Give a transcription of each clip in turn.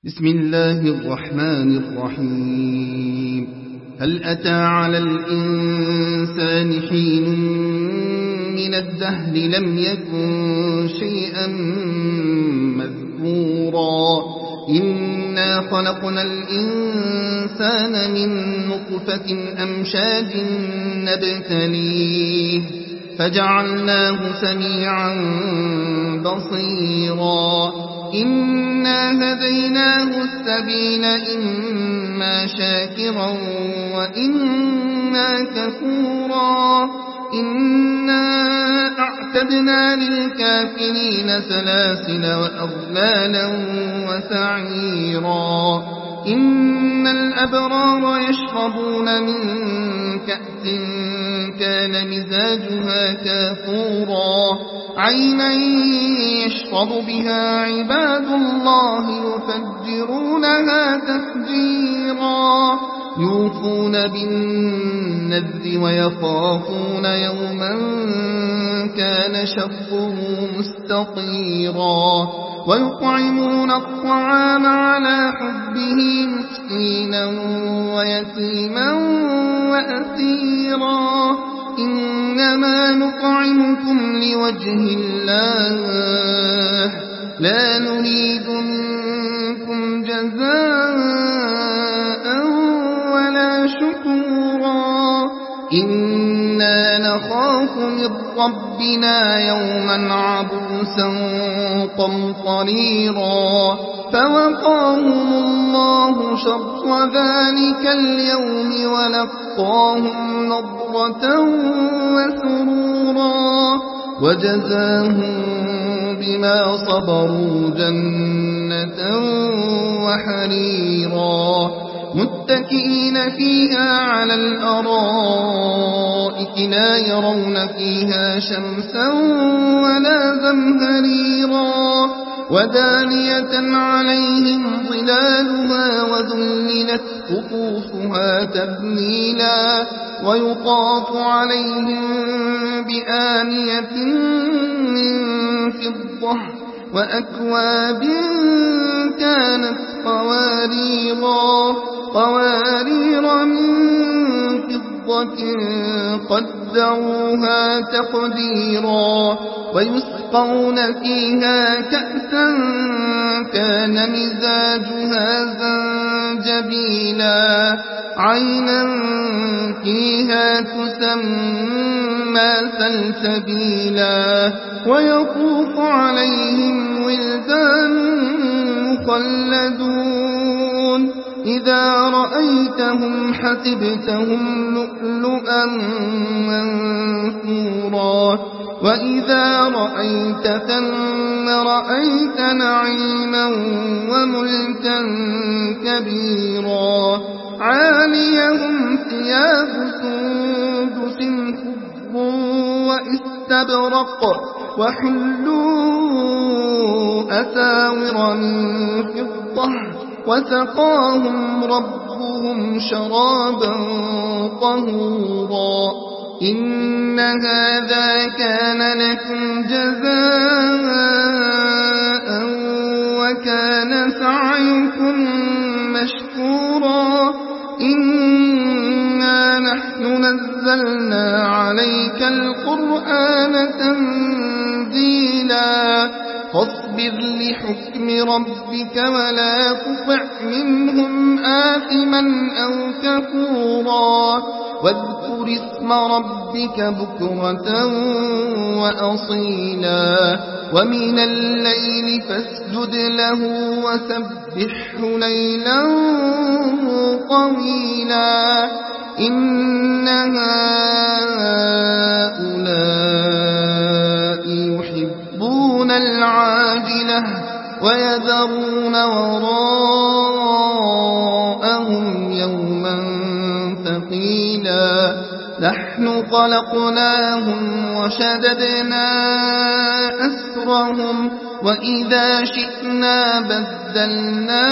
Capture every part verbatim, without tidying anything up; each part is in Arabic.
بسم الله الرحمن الرحيم. هل أتى على الإنسان حين من الدهر لم يكن شيئا مذكورا إنا خلقنا الإنسان من نطفة أمشاج نبتليه فجعلناه سميعا بصيرا إنا هديناه السبيل إما شاكرا وإما كفورا إنا أعتدنا للكافرين سلاسل وأغلالا وسعيرا إن الأبرار يشربون من كأس كان مزاجها كافورا عينا يشرب بها عباد الله يفجرونها تفجيرا يوفون بالنذر ويخافون يوما كان شره مستطيرا ويطعمون الطعام على حبه مسكينا ويتيما وأسيرا إنما نطعمكم لوجه الله لا نريد منكم جزاء ولا شكورا إنا نخاف من ربنا يوما عبوسا قمطريرا فوقاهم الله شر ذلك اليوم ولقاهم نضرة وسرورا وجزاهم بما صبروا جنة وحريرا متكئين فيها على الأرائك لا يرون فيها شمسا ولا زمهريرا ودانية عليهم ظلالها وذللت قطوفها تذليلا ويطاف عليهم بآنية من فضة وأكواب كانت قواريرا قوارير من فضة قدروها تقديرا ويسقون فيها كأسا كان مزاجها زنجبيلا عينا فيها تسمى سلسبيلا ويطوف عليهم ولدان مخلدون إذا رأيتهم حسبتهم لؤلؤا منثورا وإذا رأيت ثم رأيت نعيما وملكا كبيرا عاليهم ثياب سندس خضر واستبرق وحلوا أساور من فضة وسقاهم ربهم شرابا طهورا إن هذا كان لكم جزاء وكان سعيكم مشكورا إنا نحن نزلنا عليك القرآن تنزيلا فاصبر لحكم ربك ولا تطع منهم آثما أو كفورا واذكر اسم ربك بكرة وأصيلا ومن الليل فاسجد له وسبحه ليلا طويلا إن هؤلاء يحبون العاجلة ويذرون وراءهم يوما ثقيلا نحن خلقناهم وشددنا أسرهم وإذا شئنا بدلنا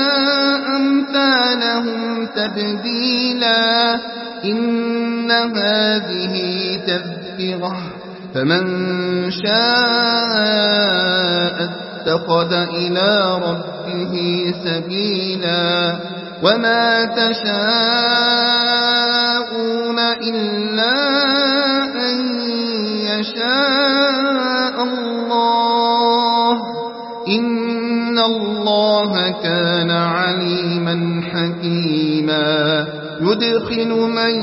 أمثالهم تبديلا إن هذه تذكرة فمن شاء اتخذ إلى ربه سبيلا وما تشاءون إلا أن يشاء الله إن الله كان عليما حكيما يدخل من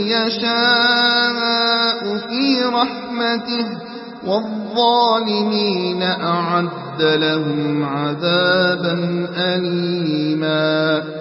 يشاء في رحمته والظالمين أعد لهم عذابا أليما